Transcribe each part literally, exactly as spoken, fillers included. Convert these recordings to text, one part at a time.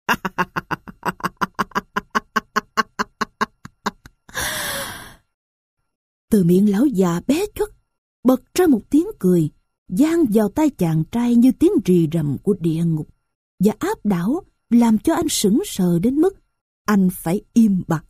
Từ miệng lão già bé chuất bật ra một tiếng cười, vang vào tai chàng trai như tiếng rì rầm của địa ngục, và áp đảo làm cho anh sững sờ đến mức anh phải im bặt.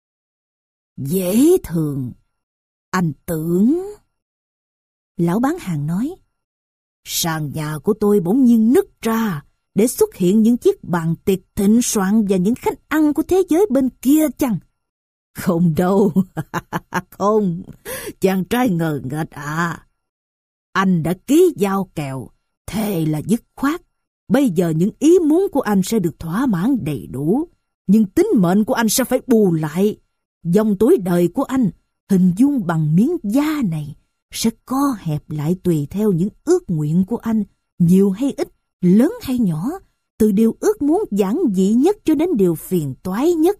Dễ thường, anh tưởng... Lão bán hàng nói, sàn nhà của tôi bỗng nhiên nứt ra để xuất hiện những chiếc bàn tiệc thịnh soạn và những khách ăn của thế giới bên kia chăng? Không đâu, không, chàng trai ngờ nghệch à. Anh đã ký giao kèo, thề là dứt khoát. Bây giờ những ý muốn của anh sẽ được thỏa mãn đầy đủ, nhưng tính mệnh của anh sẽ phải bù lại. Dòng tuổi đời của anh, hình dung bằng miếng da này, sẽ co hẹp lại tùy theo những ước nguyện của anh, nhiều hay ít, lớn hay nhỏ, từ điều ước muốn giản dị nhất cho đến điều phiền toái nhất.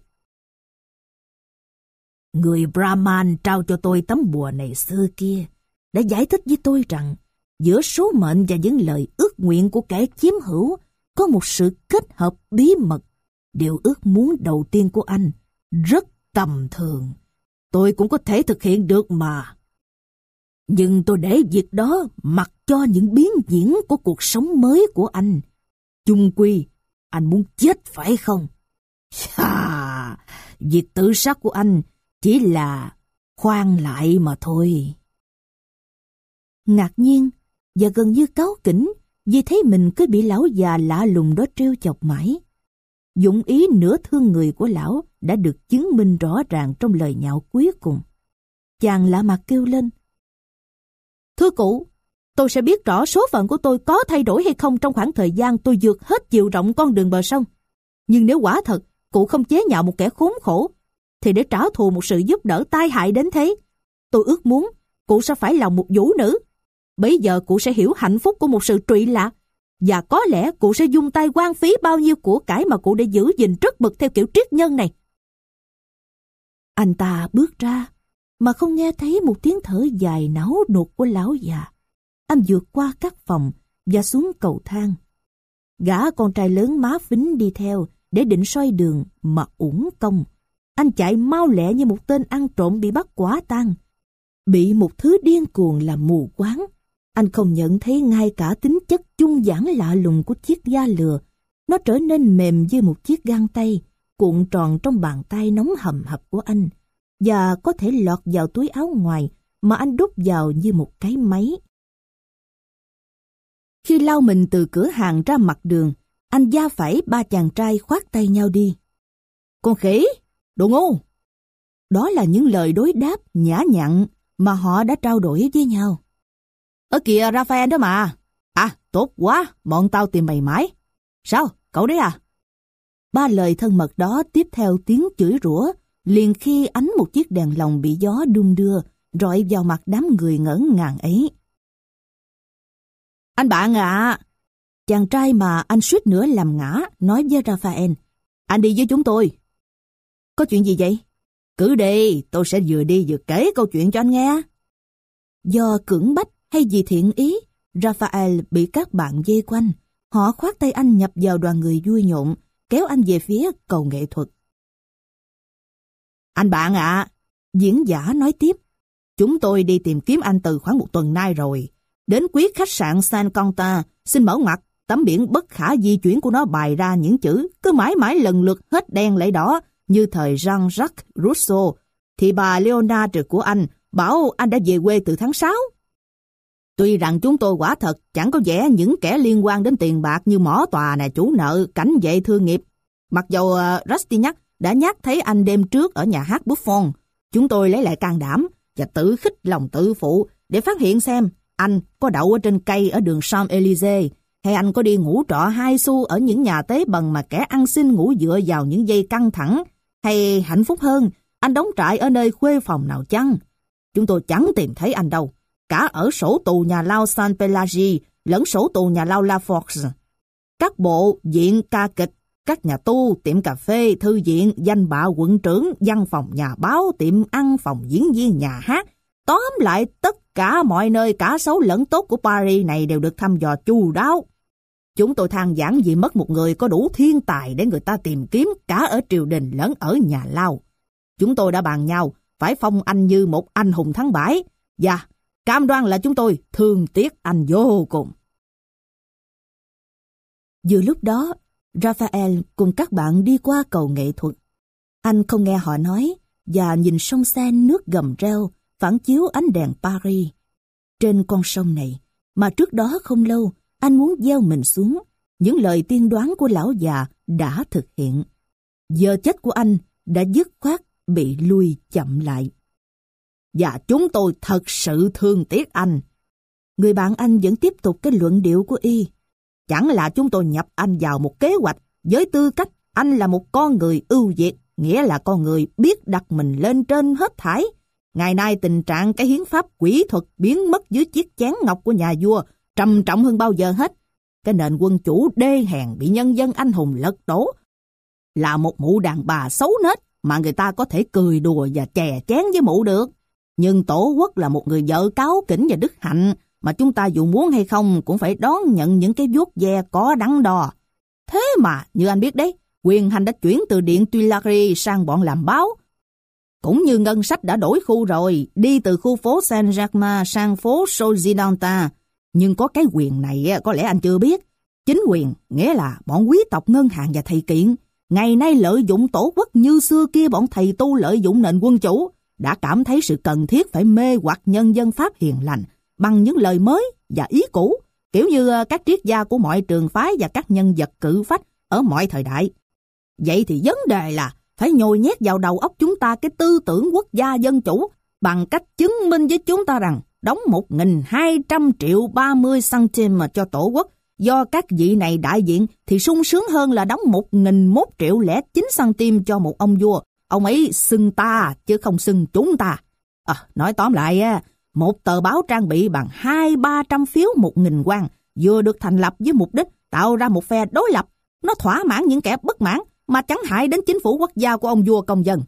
Người Brahman trao cho tôi tấm bùa này xưa kia đã giải thích với tôi rằng giữa số mệnh và những lời ước nguyện của kẻ chiếm hữu có một sự kết hợp bí mật. Điều ước muốn đầu tiên của anh rất tầm thường, tôi cũng có thể thực hiện được mà. Nhưng tôi để việc đó mặc cho những biến diễn của cuộc sống mới của anh. Chung quy, anh muốn chết phải không? À, việc tự sát của anh chỉ là khoan lại mà thôi. Ngạc nhiên và gần như cáu kỉnh vì thấy mình cứ bị lão già lạ lùng đó trêu chọc mãi. Dụng ý nửa thương người của lão đã được chứng minh rõ ràng trong lời nhạo cuối cùng. Chàng lạ mặt kêu lên, thưa cụ, tôi sẽ biết rõ số phận của tôi có thay đổi hay không trong khoảng thời gian tôi vượt hết chiều rộng con đường bờ sông. Nhưng nếu quả thật cụ không chế nhạo một kẻ khốn khổ, thì để trả thù một sự giúp đỡ tai hại đến thế, tôi ước muốn cụ sẽ phải lòng một vũ nữ. Bấy giờ cụ sẽ hiểu hạnh phúc của một sự trụy lạc, và có lẽ cụ sẽ dung tay hoang phí bao nhiêu của cải mà cụ đã giữ gìn rất mực theo kiểu triết nhân này. Anh ta bước ra, mà không nghe thấy một tiếng thở dài não nụt của lão già. Anh vượt qua các phòng và xuống cầu thang. Gã con trai lớn má phính đi theo để định soi đường mà uổng công. Anh chạy mau lẹ như một tên ăn trộm bị bắt quả tang. Bị một thứ điên cuồng làm mù quáng, anh không nhận thấy ngay cả tính chất chung giản lạ lùng của chiếc da lừa. Nó trở nên mềm như một chiếc găng tay, cuộn tròn trong bàn tay nóng hầm hập của anh, và có thể lọt vào túi áo ngoài mà anh đút vào như một cái máy. Khi lao mình từ cửa hàng ra mặt đường, anh va phải ba chàng trai khoát tay nhau đi. Con khỉ, đồ ngu! Đó là những lời đối đáp nhã nhặn mà họ đã trao đổi với nhau. Ở kìa Raphael đó mà. À, tốt quá, bọn tao tìm mày mãi. Sao, cậu đấy à? Ba lời thân mật đó tiếp theo tiếng chửi rủa, liền khi ánh một chiếc đèn lồng bị gió đung đưa, rọi vào mặt đám người ngỡ ngàng ấy. Anh bạn ạ! À, chàng trai mà anh suýt nữa làm ngã nói với Raphael. Anh đi với chúng tôi. Có chuyện gì vậy? Cứ đi, tôi sẽ vừa đi vừa kể câu chuyện cho anh nghe. Do cưỡng bách hay vì thiện ý, Raphael bị các bạn vây quanh. Họ khoác tay anh nhập vào đoàn người vui nhộn, kéo anh về phía cầu nghệ thuật. Anh bạn ạ, à, diễn giả nói tiếp, chúng tôi đi tìm kiếm anh từ khoảng một tuần nay rồi. Đến quý khách sạn San Conta, xin mở ngoặt, tấm biển bất khả di chuyển của nó bày ra những chữ cứ mãi mãi lần lượt hết đen lại đỏ như thời Jean-Jacques Rousseau. Thì bà Leonard của anh bảo anh đã về quê từ tháng sáu. Tuy rằng chúng tôi quả thật chẳng có vẻ những kẻ liên quan đến tiền bạc như mỏ tòa nè, chủ nợ, cảnh vệ thương nghiệp. Mặc dầu uh, Rastignac đã nhắc thấy anh đêm trước ở nhà hát Buffon, chúng tôi lấy lại can đảm và tự khích lòng tự phụ để phát hiện xem anh có đậu ở trên cây ở đường Champs-Élysées, hay anh có đi ngủ trọ hai xu ở những nhà tế bần mà kẻ ăn xin ngủ dựa vào những dây căng thẳng, hay hạnh phúc hơn, anh đóng trại ở nơi khuê phòng nào chăng. Chúng tôi chẳng tìm thấy anh đâu, cả ở sổ tù nhà lao San Pelagi lẫn sổ tù nhà lao La Force. Các bộ, viện, ca kịch, các nhà tu, tiệm cà phê, thư viện, danh bạ quận trưởng, văn phòng nhà báo, tiệm ăn, phòng diễn viên, nhà hát. Tóm lại tất cả mọi nơi cả xấu lẫn tốt của Paris này đều được thăm dò chu đáo. Chúng tôi than vãn vì mất một người có đủ thiên tài để người ta tìm kiếm cả ở triều đình lẫn ở nhà Lao. Chúng tôi đã bàn nhau phải phong anh như một anh hùng tháng bãi, và cam đoan là chúng tôi thương tiếc anh vô cùng. Vừa lúc đó, Raphael cùng các bạn đi qua cầu nghệ thuật. Anh không nghe họ nói và nhìn sông Seine nước gầm reo phản chiếu ánh đèn Paris. Trên con sông này, mà trước đó không lâu, anh muốn gieo mình xuống, những lời tiên đoán của lão già đã thực hiện. Giờ chết của anh đã dứt khoát bị lui chậm lại. Và chúng tôi thật sự thương tiếc anh. Người bạn anh vẫn tiếp tục cái luận điệu của y. Chẳng là chúng tôi nhập anh vào một kế hoạch với tư cách anh là một con người ưu việt, nghĩa là con người biết đặt mình lên trên hết thảy. Ngày nay tình trạng cái hiến pháp quỷ thuật biến mất dưới chiếc chén ngọc của nhà vua trầm trọng hơn bao giờ hết. Cái nền quân chủ đê hèn bị nhân dân anh hùng lật đổ là một mụ đàn bà xấu nết mà người ta có thể cười đùa và chè chén với mụ được. Nhưng Tổ quốc là một người vợ cáu kỉnh và đức hạnh mà chúng ta dù muốn hay không cũng phải đón nhận những cái vuốt ve có đắn đo. Thế mà, như anh biết đấy, quyền hành đã chuyển từ điện Tuileries sang bọn làm báo. Cũng như ngân sách đã đổi khu rồi, đi từ khu phố Saint-Germain sang phố Sozidanta. Nhưng có cái quyền này có lẽ anh chưa biết. Chính quyền, nghĩa là bọn quý tộc ngân hàng và thầy kiện, ngày nay lợi dụng Tổ quốc như xưa kia bọn thầy tu lợi dụng nền quân chủ, đã cảm thấy sự cần thiết phải mê hoặc nhân dân Pháp hiền lành bằng những lời mới và ý cũ, kiểu như các triết gia của mọi trường phái và các nhân vật cự phách ở mọi thời đại. Vậy thì vấn đề là phải nhồi nhét vào đầu óc chúng ta cái tư tưởng quốc gia dân chủ bằng cách chứng minh với chúng ta rằng đóng một nghìn hai trăm triệu ba mươi centimet mà cho Tổ quốc do các vị này đại diện thì sung sướng hơn là đóng một nghìn một triệu lẻ chín centimet cho một ông vua. Ông ấy xưng ta chứ không xưng chúng ta. À, nói tóm lại, một tờ báo trang bị bằng hai ba trăm phiếu một nghìn quan vừa được thành lập với mục đích tạo ra một phe đối lập. Nó thỏa mãn những kẻ bất mãn mà chẳng hại đến chính phủ quốc gia của ông vua công dân.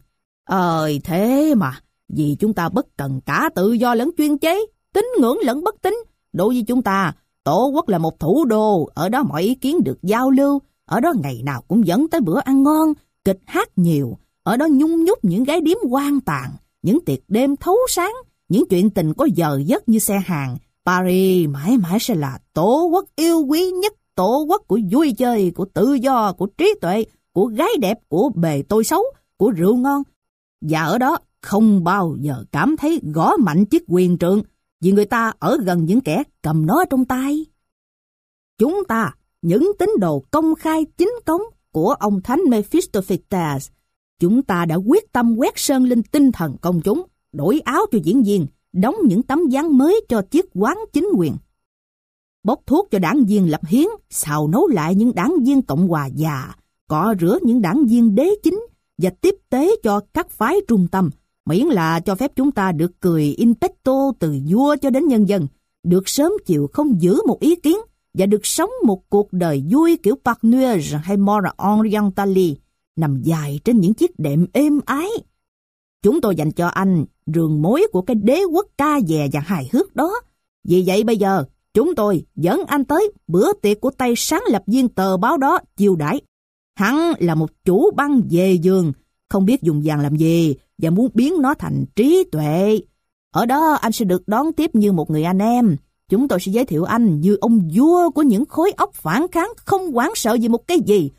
Ơi thế mà, vì chúng ta bất cần cả tự do lẫn chuyên chế, tín ngưỡng lẫn bất tín. Đối với chúng ta, Tổ quốc là một thủ đô, ở đó mọi ý kiến được giao lưu, ở đó ngày nào cũng dẫn tới bữa ăn ngon, kịch hát nhiều, ở đó nhung nhúc những gái điếm hoang tàn, những tiệc đêm thấu sáng, những chuyện tình có giờ giấc như xe hàng. Paris mãi mãi sẽ là Tổ quốc yêu quý nhất, Tổ quốc của vui chơi, của tự do, của trí tuệ, của gái đẹp, của bề tôi xấu, của rượu ngon. Và ở đó không bao giờ cảm thấy gõ mạnh chiếc quyền trượng, vì người ta ở gần những kẻ cầm nó trong tay. Chúng ta, những tín đồ công khai chính cống của ông Thánh Mephistopheles, chúng ta đã quyết tâm quét sơn lên tinh thần công chúng, đổi áo cho diễn viên, đóng những tấm ván mới cho chiếc quán chính quyền, bốc thuốc cho đảng viên lập hiến, xào nấu lại những đảng viên Cộng hòa già, cọ rửa những đảng viên đế chính và tiếp tế cho các phái trung tâm, miễn là cho phép chúng ta được cười in petto từ vua cho đến nhân dân, được sớm chịu không giữ một ý kiến và được sống một cuộc đời vui kiểu Parnuage hay Mora Orientali, nằm dài trên những chiếc đệm êm ái. Chúng tôi dành cho anh rường mối của cái đế quốc ca dè và hài hước đó. Vì vậy bây giờ, chúng tôi dẫn anh tới bữa tiệc của tay sáng lập viên tờ báo đó chiêu đãi. Hắn là một chủ băng về giường, không biết dùng vàng làm gì và muốn biến nó thành trí tuệ. Ở đó anh sẽ được đón tiếp như một người anh em. Chúng tôi sẽ giới thiệu anh như ông vua của những khối óc phản kháng không hoảng sợ gì một cái gì,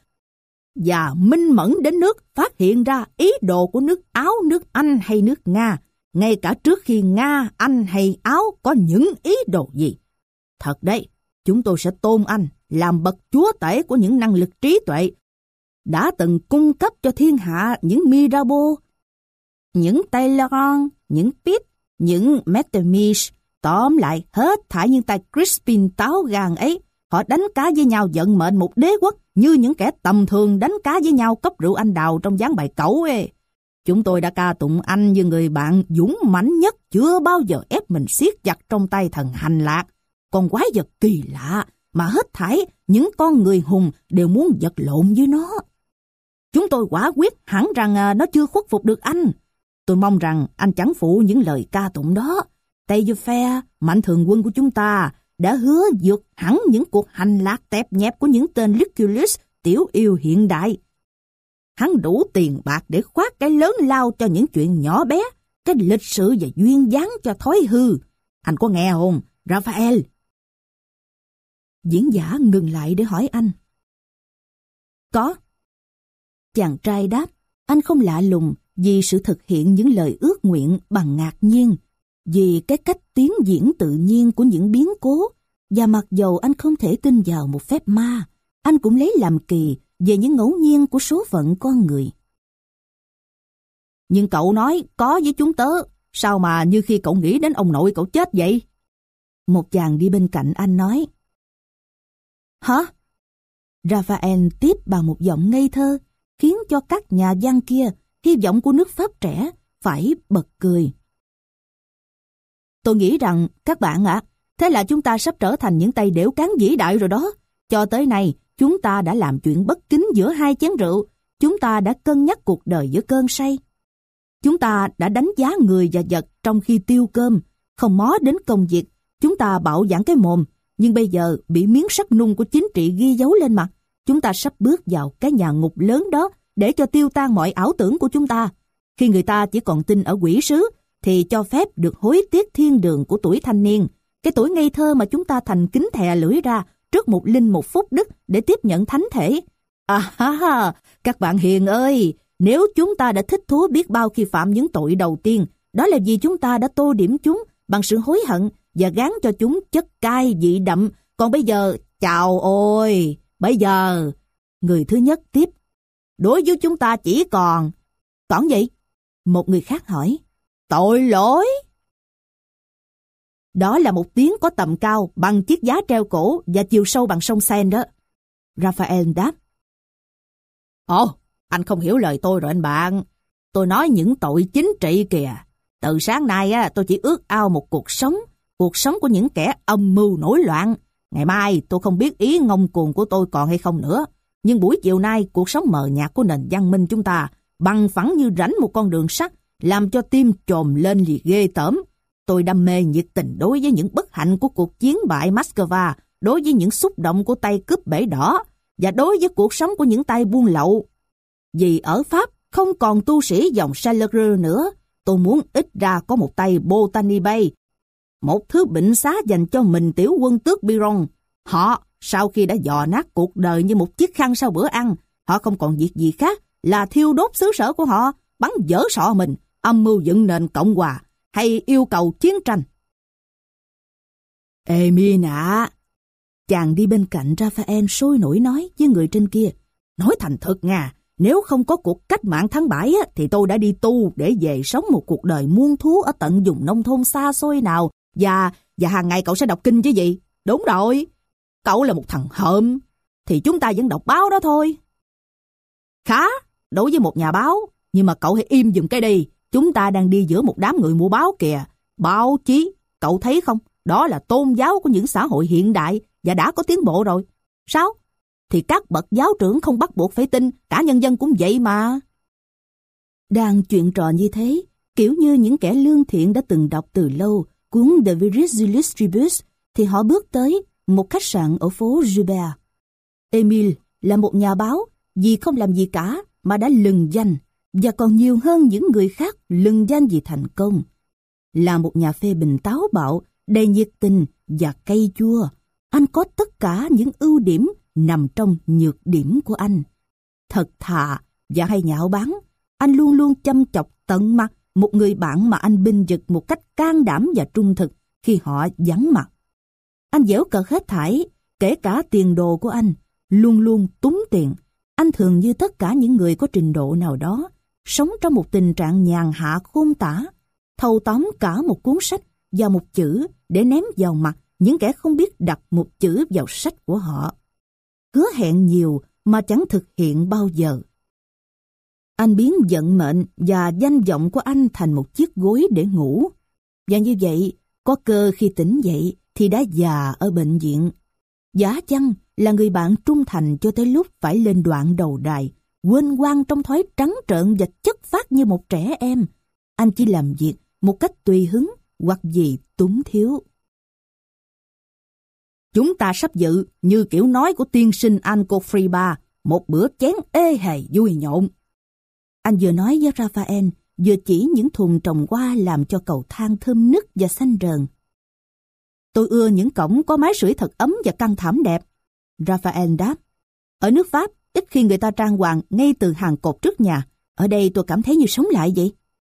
và minh mẫn đến nước phát hiện ra ý đồ của nước Áo, nước Anh hay nước Nga, ngay cả trước khi Nga, Anh hay Áo có những ý đồ gì. Thật đấy, chúng tôi sẽ tôn anh làm bậc chúa tể của những năng lực trí tuệ, đã từng cung cấp cho thiên hạ những Mirabeau, những Talleyrand, những Pitt, những Metternich. Tóm lại, hết thảy những tay Crispin táo gan ấy, họ đánh cá với nhau vận mệnh một đế quốc như những kẻ tầm thường đánh cá với nhau cốc rượu anh đào trong ván bài cẩu ấy. Chúng tôi đã ca tụng anh như người bạn dũng mãnh nhất, chưa bao giờ ép mình siết chặt trong tay thần hành lạc, con quái vật kỳ lạ mà hết thảy những con người hùng đều muốn vật lộn với nó. Chúng tôi quả quyết hẳn rằng nó chưa khuất phục được anh. Tôi mong rằng anh chẳng phụ những lời ca tụng đó. Tây Du Phe, mạnh thường quân của chúng ta, đã hứa vượt hẳn những cuộc hành lạc tẹp nhẹp của những tên Lucullus tiểu yêu hiện đại. Hắn đủ tiền bạc để khoác cái lớn lao cho những chuyện nhỏ bé, cái lịch sự và duyên dáng cho thói hư. Anh có nghe không, Raphael? Diễn giả ngừng lại để hỏi anh. Có. Chàng trai đáp. Anh không lạ lùng vì sự thực hiện những lời ước nguyện bằng ngạc nhiên, vì cái cách tiến diễn tự nhiên của những biến cố, và mặc dầu anh không thể tin vào một phép ma, anh cũng lấy làm kỳ về những ngẫu nhiên của số phận con người. Nhưng cậu nói có với chúng tớ, sao mà như khi cậu nghĩ đến ông nội cậu chết vậy? Một chàng đi bên cạnh anh nói. Hả? Raphael tiếp bằng một giọng ngây thơ, khiến cho các nhà văn kia, hy vọng của nước Pháp trẻ, phải bật cười. Tôi nghĩ rằng, các bạn ạ, à, thế là chúng ta sắp trở thành những tay đểu cán vĩ đại rồi đó. Cho tới nay, chúng ta đã làm chuyện bất kính giữa hai chén rượu. Chúng ta đã cân nhắc cuộc đời giữa cơn say. Chúng ta đã đánh giá người và vật trong khi tiêu cơm, không mó đến công việc. Chúng ta bạo dạn cái mồm, nhưng bây giờ bị miếng sắt nung của chính trị ghi dấu lên mặt. Chúng ta sắp bước vào cái nhà ngục lớn đó để cho tiêu tan mọi ảo tưởng của chúng ta. Khi người ta chỉ còn tin ở quỷ sứ, thì cho phép được hối tiếc thiên đường của tuổi thanh niên, cái tuổi ngây thơ mà chúng ta thành kính thè lưỡi ra trước một linh mục phúc đức để tiếp nhận thánh thể. À ha ha, các bạn hiền ơi, nếu chúng ta đã thích thú biết bao khi phạm những tội đầu tiên, đó là vì chúng ta đã tô điểm chúng bằng sự hối hận và gán cho chúng chất cay vị đậm. Còn bây giờ, chào ôi, bây giờ, người thứ nhất tiếp. Đối với chúng ta chỉ còn... Còn gì? Một người khác hỏi. Tội lỗi. Đó là một tiếng có tầm cao bằng chiếc giá treo cổ và chiều sâu bằng sông Seine đó. Raphael đáp. Ồ, anh không hiểu lời tôi rồi anh bạn. Tôi nói những tội chính trị kìa. Từ sáng nay á, tôi chỉ ước ao một cuộc sống, cuộc sống của những kẻ âm mưu nổi loạn. Ngày mai tôi không biết ý ngông cuồng của tôi còn hay không nữa. Nhưng buổi chiều nay, cuộc sống mờ nhạt của nền văn minh chúng ta bằng phẳng như rãnh một con đường sắt, làm cho tim trồm lên liệt ghê tởm. Tôi đam mê nhiệt tình đối với những bất hạnh của cuộc chiến bại Moscow, đối với những xúc động của tay cướp bể đỏ, và đối với cuộc sống của những tay buôn lậu. Vì ở Pháp không còn tu sĩ dòng Chaleureux nữa, tôi muốn ít ra có một tay Botany Bay, một thứ bệnh xá dành cho mình tiểu quân tước Biron. Họ, sau khi đã dò nát cuộc đời như một chiếc khăn sau bữa ăn, họ không còn việc gì khác là thiêu đốt xứ sở của họ, bắn dở sọ mình, âm mưu dựng nền cộng hòa, hay yêu cầu chiến tranh. Emil ạ, chàng đi bên cạnh Raphael sôi nổi nói với người trên kia. Nói thành thật nha, nếu không có cuộc cách mạng tháng bảy á, thì tôi đã đi tu để về sống một cuộc đời muôn thú ở tận vùng nông thôn xa xôi nào. Và, và hàng ngày cậu sẽ đọc kinh chứ gì? Đúng rồi, cậu là một thằng hợm, thì chúng ta vẫn đọc báo đó thôi. Khá, đối với một nhà báo, nhưng mà cậu hãy im giùm cái đi. Chúng ta đang đi giữa một đám người mua báo kìa. Báo chí, cậu thấy không? Đó là tôn giáo của những xã hội hiện đại và đã có tiến bộ rồi. Sao? Thì các bậc giáo trưởng không bắt buộc phải tin, cả nhân dân cũng vậy mà. Đang chuyện trò như thế, kiểu như những kẻ lương thiện đã từng đọc từ lâu cuốn The Viris Illustribus, thì họ bước tới một khách sạn ở phố Joubert. Emile là một nhà báo, vì không làm gì cả mà đã lừng danh, và còn nhiều hơn những người khác lừng danh vì thành công. Là một nhà phê bình táo bạo, đầy nhiệt tình và cay chua, anh có tất cả những ưu điểm nằm trong nhược điểm của anh. Thật thà và hay nhạo báng, anh luôn luôn chăm chọc tận mặt một người bạn mà anh binh vực một cách can đảm và trung thực khi họ vắng mặt. Anh giễu cợt hết thảy, kể cả tiền đồ của anh, luôn luôn túng tiền. Anh thường như tất cả những người có trình độ nào đó, sống trong một tình trạng nhàn hạ khôn tả, thâu tóm cả một cuốn sách và một chữ để ném vào mặt những kẻ không biết đặt một chữ vào sách của họ. Hứa hẹn nhiều mà chẳng thực hiện bao giờ. Anh biến vận mệnh và danh vọng của anh thành một chiếc gối để ngủ. Và như vậy, có cơ khi tỉnh dậy thì đã già ở bệnh viện. Giả chăng là người bạn trung thành cho tới lúc phải lên đoạn đầu đài, quên quang trong thói trắng trợn và chất phác như một trẻ em. Anh chỉ làm việc một cách tùy hứng hoặc vì túng thiếu. Chúng ta sắp dự, như kiểu nói của tiên sinh Anko Friba, một bữa chén ê hề vui nhộn. Anh vừa nói với Raphael, vừa chỉ những thùng trồng hoa làm cho cầu thang thơm nức và xanh rờn. Tôi ưa những cổng có mái sưởi thật ấm và căn thảm đẹp. Raphael đáp. Ở nước Pháp, ít khi người ta trang hoàng ngay từ hàng cột trước nhà. Ở đây tôi cảm thấy như sống lại vậy.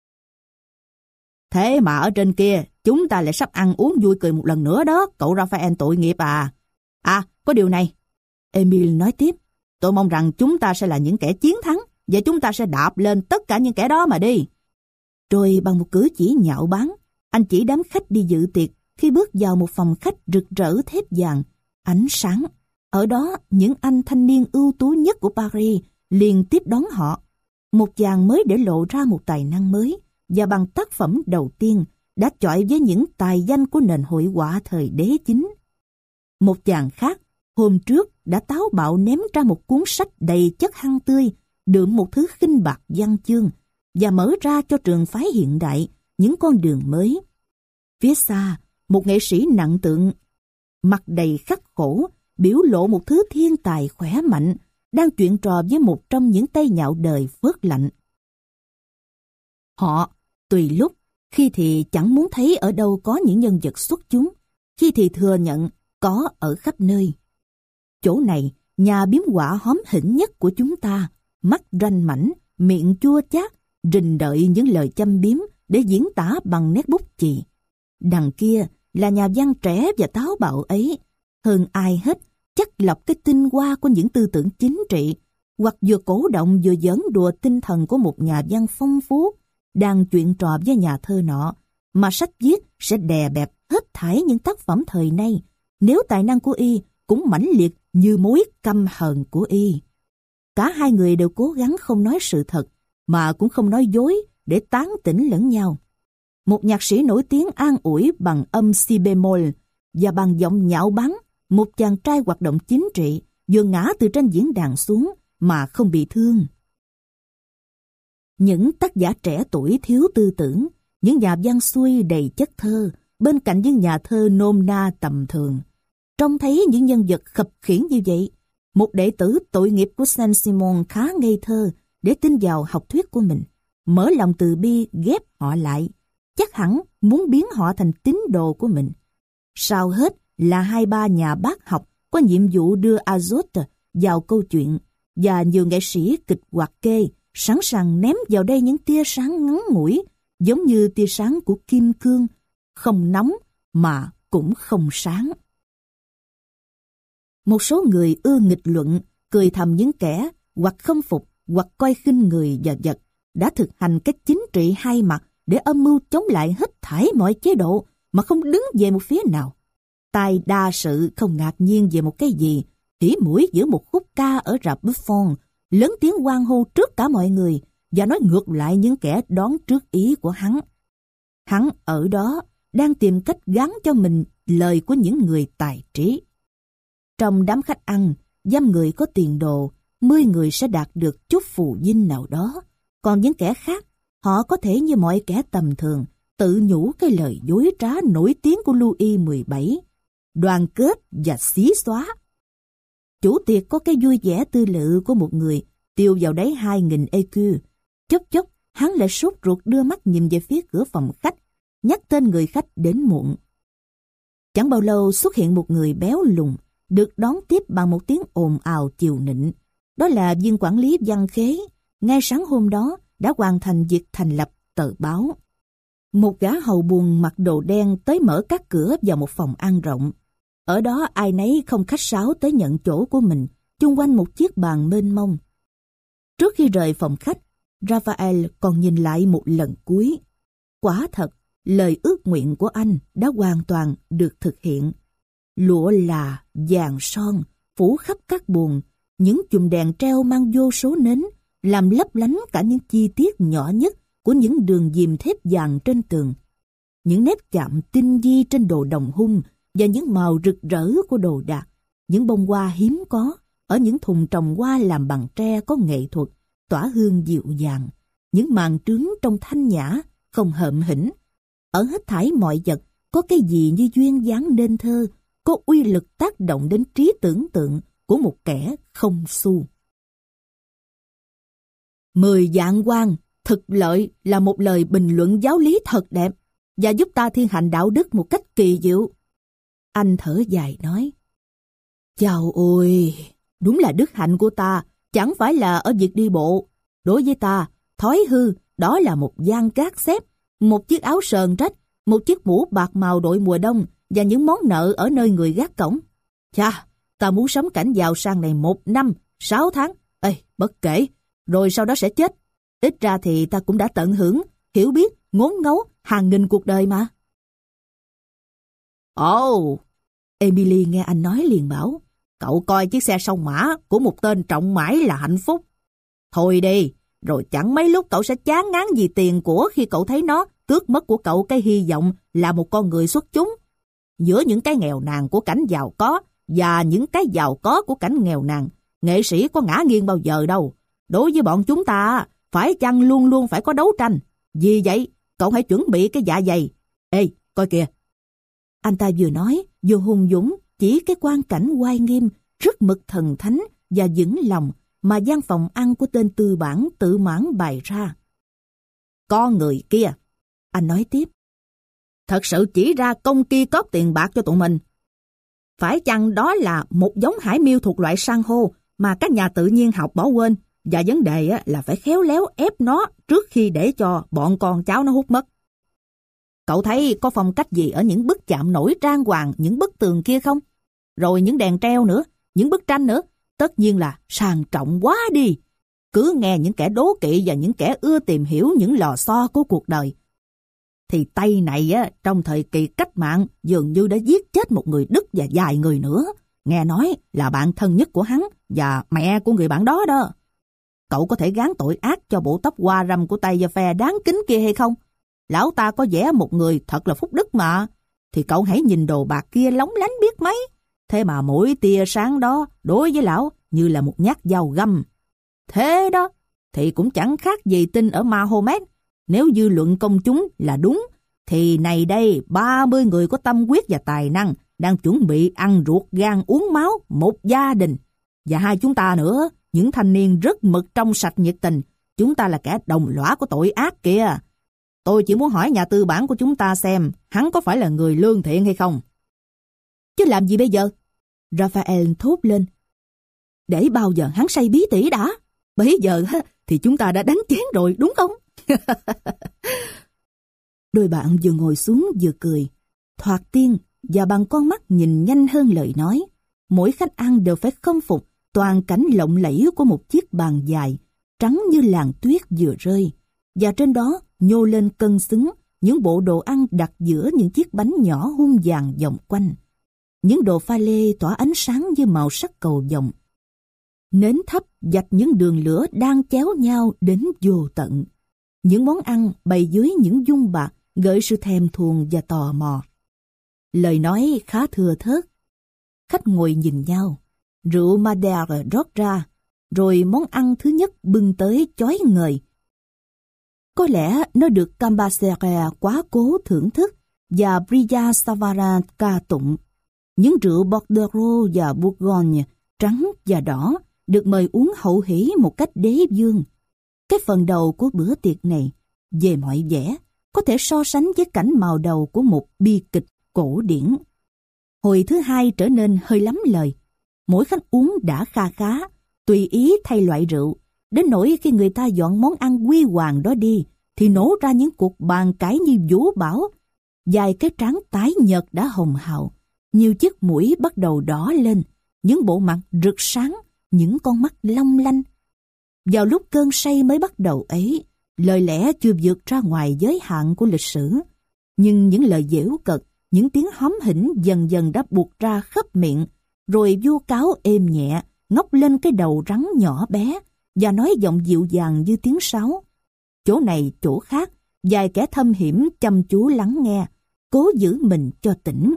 Thế mà ở trên kia, chúng ta lại sắp ăn uống vui cười một lần nữa đó, cậu Raphael tội nghiệp à. À, có điều này. Emil nói tiếp. Tôi mong rằng chúng ta sẽ là những kẻ chiến thắng, và chúng ta sẽ đạp lên tất cả những kẻ đó mà đi. Rồi bằng một cử chỉ nhạo báng, anh chỉ đám khách đi dự tiệc khi bước vào một phòng khách rực rỡ thép vàng, ánh sáng. Ở đó, những anh thanh niên ưu tú nhất của Paris liền tiếp đón họ. Một chàng mới để lộ ra một tài năng mới, và bằng tác phẩm đầu tiên đã chọi với những tài danh của nền hội họa thời đế chính. Một chàng khác, hôm trước đã táo bạo ném ra một cuốn sách đầy chất hăng tươi, đượm một thứ khinh bạc văn chương, và mở ra cho trường phái hiện đại những con đường mới. Phía xa, một nghệ sĩ nặng tượng, mặt đầy khắc khổ, biểu lộ một thứ thiên tài khỏe mạnh, đang chuyện trò với một trong những tay nhạo đời phớt lạnh. Họ, tùy lúc, khi thì chẳng muốn thấy ở đâu có những nhân vật xuất chúng, khi thì thừa nhận có ở khắp nơi. Chỗ này, nhà biếm họa hóm hỉnh nhất của chúng ta, mắt ranh mảnh, miệng chua chát, rình đợi những lời châm biếm để diễn tả bằng nét bút chì. Đằng kia là nhà văn trẻ và táo bạo ấy, hơn ai hết chắc lọc cái tinh hoa của những tư tưởng chính trị, hoặc vừa cổ động vừa giỡn đùa tinh thần của một nhà văn phong phú, đang chuyện trò với nhà thơ nọ, mà sách viết sẽ đè bẹp hết thảy những tác phẩm thời nay, nếu tài năng của y cũng mãnh liệt như mối căm hờn của y. Cả hai người đều cố gắng không nói sự thật, mà cũng không nói dối để tán tỉnh lẫn nhau. Một nhạc sĩ nổi tiếng an ủi bằng âm si bemol, và bằng giọng nhạo báng, một chàng trai hoạt động chính trị vừa ngã từ trên diễn đàn xuống mà không bị thương. Những tác giả trẻ tuổi thiếu tư tưởng, những nhà văn xuôi đầy chất thơ, bên cạnh những nhà thơ nôm na tầm thường. Trông thấy những nhân vật khập khiễng như vậy, một đệ tử tội nghiệp của Saint-Simon khá ngây thơ để tin vào học thuyết của mình, mở lòng từ bi ghép họ lại, chắc hẳn muốn biến họ thành tín đồ của mình. Sau hết là hai ba nhà bác học có nhiệm vụ đưa Azote vào câu chuyện, và nhiều nghệ sĩ kịch hoạt kê sẵn sàng ném vào đây những tia sáng ngắn ngủi, giống như tia sáng của kim cương, không nóng mà cũng không sáng. Một số người ưa nghịch luận, cười thầm những kẻ hoặc không phục hoặc coi khinh người và vật đã thực hành cách chính trị hai mặt để âm mưu chống lại hết thảy mọi chế độ mà không đứng về một phía nào. Tai đa sự không ngạc nhiên về một cái gì, hỉ mũi giữa một khúc ca ở rạp Buffon, lớn tiếng hoan hô trước cả mọi người và nói ngược lại những kẻ đoán trước ý của hắn. Hắn ở đó đang tìm cách gắn cho mình lời của những người tài trí. Trong đám khách ăn, dăm người có tiền đồ, mười người sẽ đạt được chút phù vinh nào đó. Còn những kẻ khác, họ có thể như mọi kẻ tầm thường, tự nhủ cái lời dối trá nổi tiếng của Louis mười bảy, đoàn kết và xí xóa. Chủ tiệc có cái vui vẻ tư lự của một người, tiêu vào đấy hai nghìn écu. Chốc chốc, hắn lại sốt ruột đưa mắt nhìn về phía cửa phòng khách, nhắc tên người khách đến muộn. Chẳng bao lâu xuất hiện một người béo lùn, được đón tiếp bằng một tiếng ồn ào chiều nịnh. Đó là viên quản lý Văn Khế, ngay sáng hôm đó đã hoàn thành việc thành lập tờ báo. Một gã hầu buồn mặc đồ đen tới mở các cửa vào một phòng ăn rộng. Ở đó ai nấy không khách sáo tới nhận chỗ của mình, chung quanh một chiếc bàn mênh mông. Trước khi rời phòng khách, Raphael còn nhìn lại một lần cuối. Quả thật, lời ước nguyện của anh đã hoàn toàn được thực hiện. Lụa là, vàng son, phủ khắp các buồng, những chùm đèn treo mang vô số nến, làm lấp lánh cả những chi tiết nhỏ nhất của những đường diềm thép vàng trên tường. Những nếp chạm tinh vi trên đồ đồng hung và những màu rực rỡ của đồ đạc, những bông hoa hiếm có ở những thùng trồng hoa làm bằng tre có nghệ thuật, tỏa hương dịu dàng, những màn trướng trong thanh nhã, không hợm hĩnh. Ở hết thảy mọi vật có cái gì như duyên dáng nên thơ, có uy lực tác động đến trí tưởng tượng của một kẻ không xu. Mười vạn quan thực lợi là một lời bình luận giáo lý thật đẹp và giúp ta thiên hành đạo đức một cách kỳ diệu. Anh thở dài nói, chào ôi, đúng là đức hạnh của ta chẳng phải là ở việc đi bộ. Đối với ta, thói hư đó là một gian gác xếp, một chiếc áo sờn rách, một chiếc mũ bạc màu đội mùa đông và những món nợ ở nơi người gác cổng. Chà, ta muốn sống cảnh giàu sang này một năm, sáu tháng, ê, bất kể, rồi sau đó sẽ chết. Ít ra thì ta cũng đã tận hưởng, hiểu biết, ngốn ngấu hàng nghìn cuộc đời mà. Ồ, oh, Emily nghe anh nói liền bảo, cậu coi chiếc xe sông mã của một tên trọng mãi là hạnh phúc. Thôi đi, rồi chẳng mấy lúc cậu sẽ chán ngán vì tiền của khi cậu thấy nó tước mất của cậu cái hy vọng là một con người xuất chúng. Giữa những cái nghèo nàn của cảnh giàu có và những cái giàu có của cảnh nghèo nàn, nghệ sĩ có ngã nghiêng bao giờ đâu. Đối với bọn chúng ta, phải chăng luôn luôn phải có đấu tranh. Vì vậy, cậu hãy chuẩn bị cái dạ dày. Ê, coi kìa. Anh ta vừa nói, vừa hùng dũng chỉ cái quang cảnh oai nghiêm, rất mực thần thánh và vững lòng mà gian phòng ăn của tên tư bản tự mãn bày ra. Con người kia, anh nói tiếp, thật sự chỉ ra công kia cóp tiền bạc cho tụi mình. Phải chăng đó là một giống hải miêu thuộc loại san hô mà các nhà tự nhiên học bỏ quên, và vấn đề là phải khéo léo ép nó trước khi để cho bọn con cháu nó hút mất. Cậu thấy có phong cách gì ở những bức chạm nổi trang hoàng, những bức tường kia không? Rồi những đèn treo nữa, những bức tranh nữa, tất nhiên là sang trọng quá đi. Cứ nghe những kẻ đố kỵ và những kẻ ưa tìm hiểu những lò xo của cuộc đời. Thì Tây này á, trong thời kỳ cách mạng dường như đã giết chết một người Đức và vài người nữa. Nghe nói là bạn thân nhất của hắn và mẹ của người bạn đó đó. Cậu có thể gán tội ác cho bộ tóc hoa râm của tay và phe đáng kính kia hay không? Lão ta có vẻ một người thật là phúc đức mà. Thì cậu hãy nhìn đồ bạc kia lóng lánh biết mấy. Thế mà mỗi tia sáng đó đối với lão như là một nhát dao găm. Thế đó, thì cũng chẳng khác gì tin ở Mahomet. Nếu dư luận công chúng là đúng, thì này đây ba mươi người có tâm huyết và tài năng đang chuẩn bị ăn ruột gan uống máu một gia đình. Và hai chúng ta nữa, những thanh niên rất mực trong sạch nhiệt tình, chúng ta là kẻ đồng lõa của tội ác kìa. Tôi chỉ muốn hỏi nhà tư bản của chúng ta xem hắn có phải là người lương thiện hay không. Chứ làm gì bây giờ? Raphael thốt lên. Để bao giờ hắn say bí tỉ đã? Bây giờ thì chúng ta đã đánh chén rồi đúng không? Đôi bạn vừa ngồi xuống vừa cười. Thoạt tiên và bằng con mắt nhìn nhanh hơn lời nói. Mỗi khách ăn đều phải khâm phục toàn cảnh lộng lẫy của một chiếc bàn dài, trắng như làn tuyết vừa rơi. Và trên đó nhô lên cân xứng những bộ đồ ăn đặt giữa những chiếc bánh nhỏ hun vàng vòng quanh. Những đồ pha lê tỏa ánh sáng như màu sắc cầu vồng. Nến thấp vạch những đường lửa đang chéo nhau đến vô tận. Những món ăn bày dưới những dung bạc gợi sự thèm thuồng và tò mò. Lời nói khá thưa thớt. Khách ngồi nhìn nhau. Rượu Madeira rót ra, rồi món ăn thứ nhất bưng tới chói ngời. Có lẽ nó được Cambacere quá cố thưởng thức và Bria Savara ca tụng. Những rượu Bordeaux và Bourgogne, trắng và đỏ, được mời uống hậu hỷ một cách đế vương. Cái phần đầu của bữa tiệc này, về mọi vẻ, có thể so sánh với cảnh màu đầu của một bi kịch cổ điển. Hồi thứ hai trở nên hơi lắm lời. Mỗi khách uống đã kha khá, tùy ý thay loại rượu, đến nỗi khi người ta dọn món ăn huy hoàng đó đi, thì nổ ra những cuộc bàn cãi như vũ bão. Vài cái trán tái nhợt đã hồng hào, nhiều chiếc mũi bắt đầu đỏ lên, những bộ mặt rực sáng, những con mắt long lanh. Vào lúc cơn say mới bắt đầu ấy, lời lẽ chưa vượt ra ngoài giới hạn của lịch sử, nhưng những lời giễu cợt, những tiếng hóm hỉnh dần dần đã buộc ra khắp miệng, rồi vu cáo êm nhẹ, ngóc lên cái đầu rắn nhỏ bé và nói giọng dịu dàng như tiếng sáo. Chỗ này chỗ khác, vài kẻ thâm hiểm chăm chú lắng nghe, cố giữ mình cho tỉnh.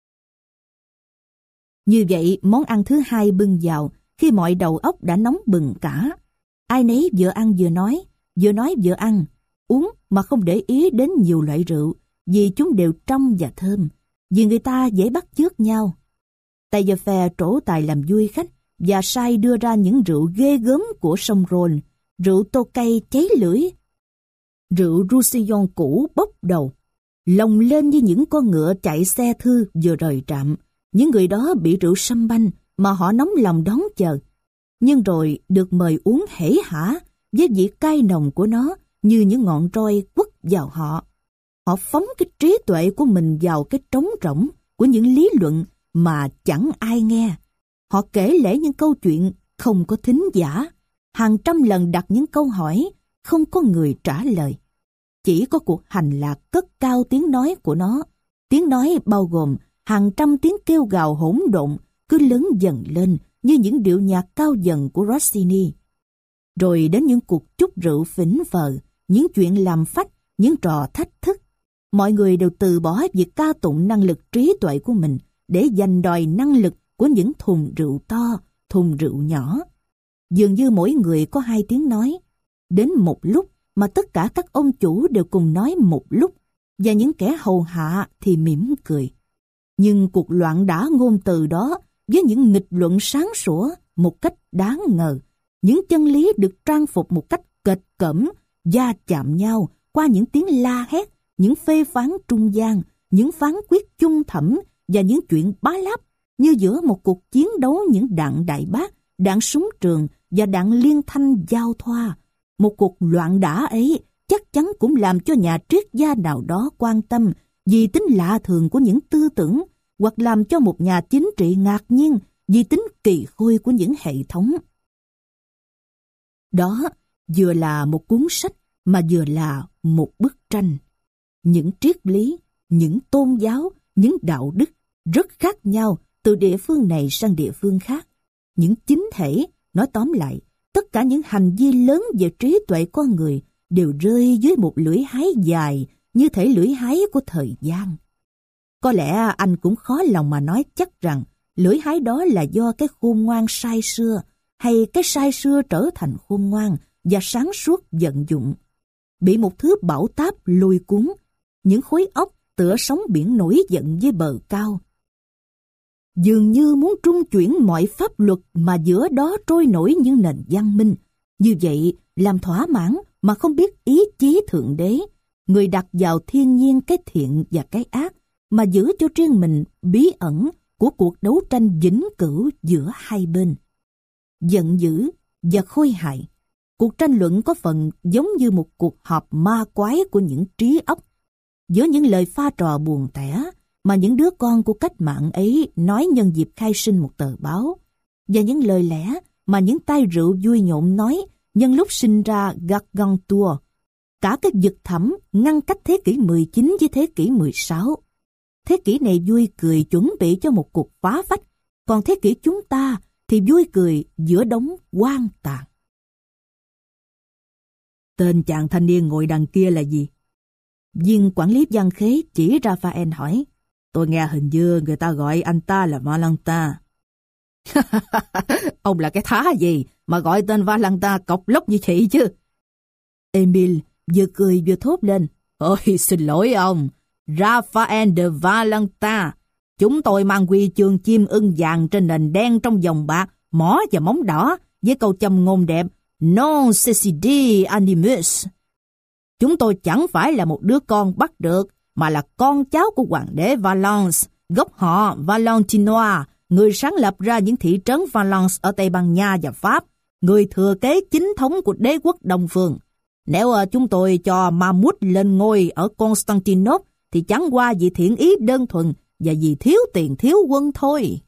Như vậy, món ăn thứ hai bưng vào khi mọi đầu óc đã nóng bừng cả. Ai nấy vừa ăn vừa nói, vừa nói vừa ăn, uống mà không để ý đến nhiều loại rượu, vì chúng đều trong và thơm, vì người ta dễ bắt chước nhau. Tay giơ phe trổ tài làm vui khách và sai đưa ra những rượu ghê gớm của sông Rhône, rượu tô cay cháy lưỡi, rượu Roussillon cũ bốc đầu, lồng lên như những con ngựa chạy xe thư vừa rời trạm. Những người đó bị rượu sâm banh mà họ nóng lòng đón chờ, nhưng rồi được mời uống hể hả với vị cay nồng của nó như những ngọn roi quất vào họ. Họ phóng cái trí tuệ của mình vào cái trống rỗng của những lý luận mà chẳng ai nghe. Họ kể lể những câu chuyện không có thính giả, hàng trăm lần đặt những câu hỏi không có người trả lời. Chỉ có cuộc hành lạc cất cao tiếng nói của nó. Tiếng nói bao gồm hàng trăm tiếng kêu gào hỗn độn cứ lớn dần lên như những điệu nhạc cao dần của Rossini. Rồi đến những cuộc chúc rượu phỉnh phờ, những chuyện làm phách, những trò thách thức. Mọi người đều từ bỏ việc ca tụng năng lực trí tuệ của mình để giành đòi năng lực của những thùng rượu to, thùng rượu nhỏ. Dường như mỗi người có hai tiếng nói. Đến một lúc mà tất cả các ông chủ đều cùng nói một lúc, và những kẻ hầu hạ thì mỉm cười. Nhưng cuộc loạn đả ngôn từ đó với những nghịch luận sáng sủa một cách đáng ngờ, những chân lý được trang phục một cách kệch cẫm, va chạm nhau qua những tiếng la hét, những phê phán trung gian, những phán quyết chung thẩm và những chuyện bá láp, như giữa một cuộc chiến đấu những đạn đại bác, đạn súng trường và đạn liên thanh giao thoa. Một cuộc loạn đả ấy chắc chắn cũng làm cho nhà triết gia nào đó quan tâm vì tính lạ thường của những tư tưởng, hoặc làm cho một nhà chính trị ngạc nhiên vì tính kỳ khôi của những hệ thống. Đó vừa là một cuốn sách mà vừa là một bức tranh. Những triết lý, những tôn giáo, những đạo đức rất khác nhau từ địa phương này sang địa phương khác. Những chính thể, nói tóm lại, tất cả những hành vi lớn về trí tuệ con người đều rơi dưới một lưỡi hái dài như thể lưỡi hái của thời gian. Có lẽ anh cũng khó lòng mà nói chắc rằng lưỡi hái đó là do cái khôn ngoan sai xưa, hay cái sai xưa trở thành khôn ngoan và sáng suốt vận dụng. Bị một thứ bão táp lôi cuốn, những khối óc tựa sóng biển nổi giận với bờ cao. Dường như muốn trung chuyển mọi pháp luật mà giữa đó trôi nổi những nền văn minh. Như vậy, làm thỏa mãn mà không biết ý chí Thượng Đế, người đặt vào thiên nhiên cái thiện và cái ác, mà giữ cho riêng mình bí ẩn của cuộc đấu tranh vĩnh cửu giữa hai bên. Giận dữ và khôi hài, cuộc tranh luận có phần giống như một cuộc họp ma quái của những trí óc. Giữa những lời pha trò buồn tẻ mà những đứa con của cách mạng ấy nói nhân dịp khai sinh một tờ báo, và những lời lẽ mà những tay rượu vui nhộn nói nhân lúc sinh ra Gargantua, cả cái vực thẳm ngăn cách thế kỷ mười chín với thế kỷ mười sáu. Thế kỷ này vui cười chuẩn bị cho một cuộc phá phách, còn thế kỷ chúng ta thì vui cười giữa đống hoang tàn. Tên chàng thanh niên ngồi đằng kia là gì? Viên quản lý Văn Khế chỉ Raphael hỏi. Tôi nghe hình như người ta gọi anh ta là Valentin. Ông là cái thá gì mà gọi tên Valentin cọc lốc như chị chứ? Emile vừa cười vừa thốt lên. Ôi xin lỗi ông, Raphael de Valentin. Chúng tôi mang huy chương chim ưng vàng trên nền đen trong vòng bạc, mỏ và móng đỏ với câu châm ngôn đẹp Non ceci animus. Chúng tôi chẳng phải là một đứa con bắt được, mà là con cháu của hoàng đế Valence, gốc họ Valentinois, người sáng lập ra những thị trấn Valence ở Tây Ban Nha và Pháp, người thừa kế chính thống của đế quốc Đông Phương. Nếu uh, chúng tôi cho Mahmud lên ngôi ở Constantinople thì chẳng qua vì thiện ý đơn thuần và vì thiếu tiền thiếu quân thôi.